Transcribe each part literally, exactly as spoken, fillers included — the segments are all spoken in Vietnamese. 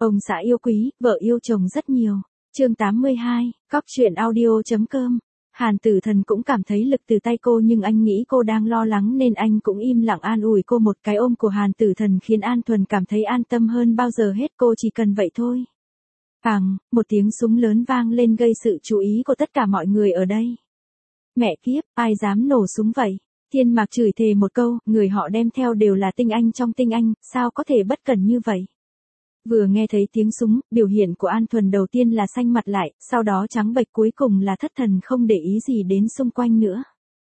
Ông xã yêu quý, vợ yêu chồng rất nhiều. Chương tám mươi hai, cóc truyện audio.com. Hàn Tử Thần cũng cảm thấy lực từ tay cô nhưng anh nghĩ cô đang lo lắng nên anh cũng im lặng an ủi cô. Một cái ôm của Hàn Tử Thần khiến An Thuần cảm thấy an tâm hơn bao giờ hết, cô chỉ cần vậy thôi. Phàng, một tiếng súng lớn vang lên gây sự chú ý của tất cả mọi người ở đây. Mẹ kiếp, ai dám nổ súng vậy? Thiên Mạc chửi thề một câu, người họ đem theo đều là tinh anh trong tinh anh, sao có thể bất cẩn như vậy? Vừa nghe thấy tiếng súng, biểu hiện của An Thuần đầu tiên là xanh mặt lại, sau đó trắng bệch, cuối cùng là thất thần không để ý gì đến xung quanh nữa.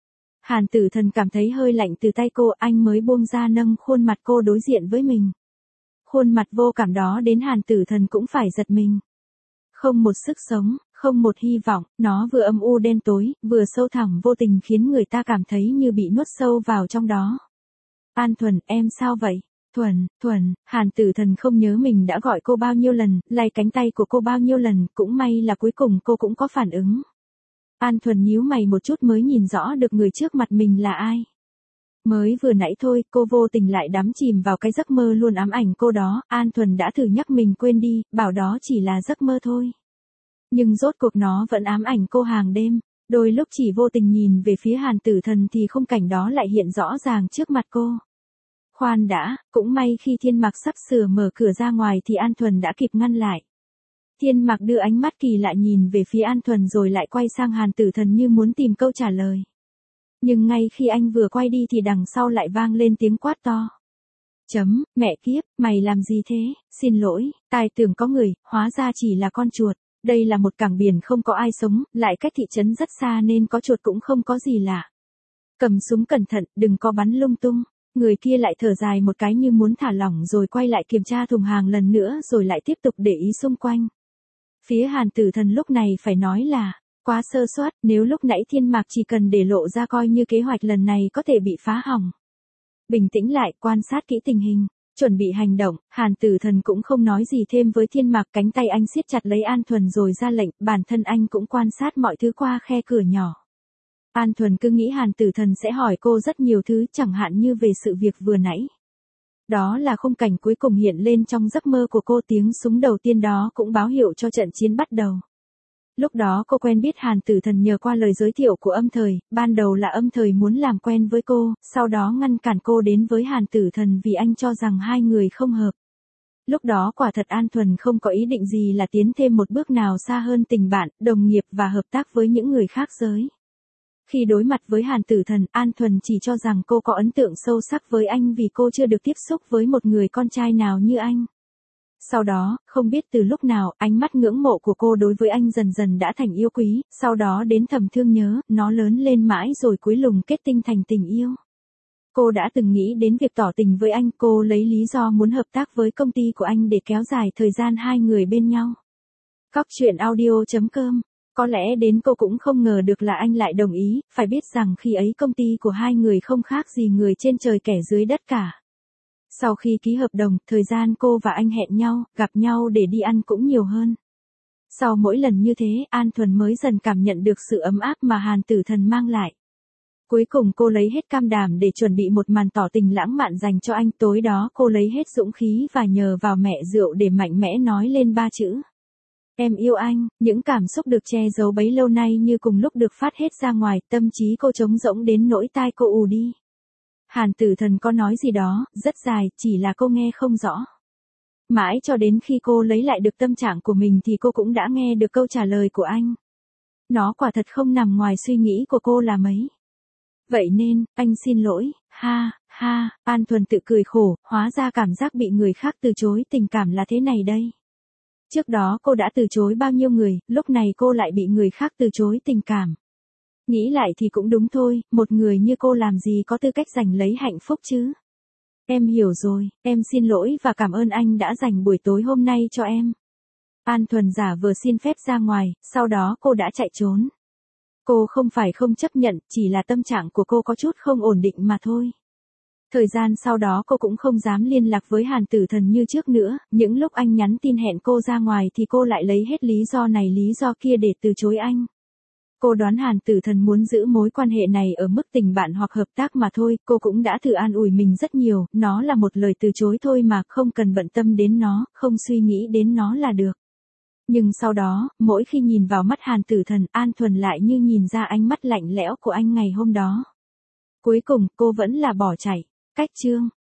Hàn Tử Thần cảm thấy hơi lạnh từ tay cô, anh mới buông ra nâng khuôn mặt cô đối diện với mình. Khuôn mặt vô cảm đó đến Hàn Tử Thần cũng phải giật mình. Không một sức sống, không một hy vọng, nó vừa âm u đen tối, vừa sâu thẳm vô tình khiến người ta cảm thấy như bị nuốt sâu vào trong đó. An Thuần, em sao vậy? Thuần, Thuần, Hàn Tử Thần không nhớ mình đã gọi cô bao nhiêu lần, lay cánh tay của cô bao nhiêu lần, cũng may là cuối cùng cô cũng có phản ứng. An Thuần nhíu mày một chút mới nhìn rõ được người trước mặt mình là ai. Mới vừa nãy thôi, cô vô tình lại đắm chìm vào cái giấc mơ luôn ám ảnh cô đó, An Thuần đã thử nhắc mình quên đi, bảo đó chỉ là giấc mơ thôi. Nhưng rốt cuộc nó vẫn ám ảnh cô hàng đêm, đôi lúc chỉ vô tình nhìn về phía Hàn Tử Thần thì khung cảnh đó lại hiện rõ ràng trước mặt cô. Khoan đã, cũng may khi Thiên Mạc sắp sửa mở cửa ra ngoài thì An Thuần đã kịp ngăn lại. Thiên Mạc đưa ánh mắt kỳ lạ nhìn về phía An Thuần rồi lại quay sang Hàn Tử Thần như muốn tìm câu trả lời. Nhưng ngay khi anh vừa quay đi thì đằng sau lại vang lên tiếng quát to. Chấm, mẹ kiếp, mày làm gì thế? Xin lỗi, tài tưởng có người, hóa ra chỉ là con chuột. Đây là một cảng biển không có ai sống, lại cách thị trấn rất xa nên có chuột cũng không có gì lạ. Cầm súng cẩn thận, đừng có bắn lung tung. Người kia lại thở dài một cái như muốn thả lỏng rồi quay lại kiểm tra thùng hàng lần nữa rồi lại tiếp tục để ý xung quanh. Phía Hàn Tử Thần lúc này phải nói là quá sơ suất, nếu lúc nãy Thiên Mạc chỉ cần để lộ ra coi như kế hoạch lần này có thể bị phá hỏng. Bình tĩnh lại, quan sát kỹ tình hình, chuẩn bị hành động, Hàn Tử Thần cũng không nói gì thêm với Thiên Mạc, cánh tay anh siết chặt lấy An Thuần rồi ra lệnh, bản thân anh cũng quan sát mọi thứ qua khe cửa nhỏ. An Thuần cứ nghĩ Hàn Tử Thần sẽ hỏi cô rất nhiều thứ, chẳng hạn như về sự việc vừa nãy. Đó là khung cảnh cuối cùng hiện lên trong giấc mơ của cô, tiếng súng đầu tiên đó cũng báo hiệu cho trận chiến bắt đầu. Lúc đó cô quen biết Hàn Tử Thần nhờ qua lời giới thiệu của Âm Thời, ban đầu là Âm Thời muốn làm quen với cô, sau đó ngăn cản cô đến với Hàn Tử Thần vì anh cho rằng hai người không hợp. Lúc đó quả thật An Thuần không có ý định gì là tiến thêm một bước nào xa hơn tình bạn, đồng nghiệp và hợp tác với những người khác giới. Khi đối mặt với Hàn Tử Thần, An Thuần chỉ cho rằng cô có ấn tượng sâu sắc với anh vì cô chưa được tiếp xúc với một người con trai nào như anh. Sau đó, không biết từ lúc nào, ánh mắt ngưỡng mộ của cô đối với anh dần dần đã thành yêu quý, sau đó đến thầm thương nhớ, nó lớn lên mãi rồi cuối cùng kết tinh thành tình yêu. Cô đã từng nghĩ đến việc tỏ tình với anh, cô lấy lý do muốn hợp tác với công ty của anh để kéo dài thời gian hai người bên nhau. Cóc truyện audio.com. Có lẽ đến cô cũng không ngờ được là anh lại đồng ý, phải biết rằng khi ấy công ty của hai người không khác gì người trên trời kẻ dưới đất cả. Sau khi ký hợp đồng, thời gian cô và anh hẹn nhau, gặp nhau để đi ăn cũng nhiều hơn. Sau mỗi lần như thế, An Thuần mới dần cảm nhận được sự ấm áp mà Hàn Tử Thần mang lại. Cuối cùng cô lấy hết can đảm để chuẩn bị một màn tỏ tình lãng mạn dành cho anh. Tối đó cô lấy hết dũng khí và nhờ vào mẹ rượu để mạnh mẽ nói lên ba chữ. Em yêu anh. Những cảm xúc được che giấu bấy lâu nay như cùng lúc được phát hết ra ngoài, tâm trí cô trống rỗng đến nỗi tai cô ù đi. Hàn Tử Thần có nói gì đó, rất dài, chỉ là cô nghe không rõ. Mãi cho đến khi cô lấy lại được tâm trạng của mình thì cô cũng đã nghe được câu trả lời của anh. Nó quả thật không nằm ngoài suy nghĩ của cô là mấy. Vậy nên, anh xin lỗi, ha, ha, An Thuần tự cười khổ, hóa ra cảm giác bị người khác từ chối tình cảm là thế này đây. Trước đó cô đã từ chối bao nhiêu người, lúc này cô lại bị người khác từ chối tình cảm. Nghĩ lại thì cũng đúng thôi, một người như cô làm gì có tư cách giành lấy hạnh phúc chứ. Em hiểu rồi, em xin lỗi và cảm ơn anh đã dành buổi tối hôm nay cho em. An Thuần giả vờ xin phép ra ngoài, sau đó cô đã chạy trốn. Cô không phải không chấp nhận, chỉ là tâm trạng của cô có chút không ổn định mà thôi. Thời gian sau đó cô cũng không dám liên lạc với Hàn Tử Thần như trước nữa, những lúc anh nhắn tin hẹn cô ra ngoài thì cô lại lấy hết lý do này lý do kia để từ chối anh. Cô đoán Hàn Tử Thần muốn giữ mối quan hệ này ở mức tình bạn hoặc hợp tác mà thôi, cô cũng đã thử an ủi mình rất nhiều, nó là một lời từ chối thôi mà, không cần bận tâm đến nó, không suy nghĩ đến nó là được. Nhưng sau đó, mỗi khi nhìn vào mắt Hàn Tử Thần, An Thuần lại như nhìn ra ánh mắt lạnh lẽo của anh ngày hôm đó. Cuối cùng, cô vẫn là bỏ chạy. Cách chương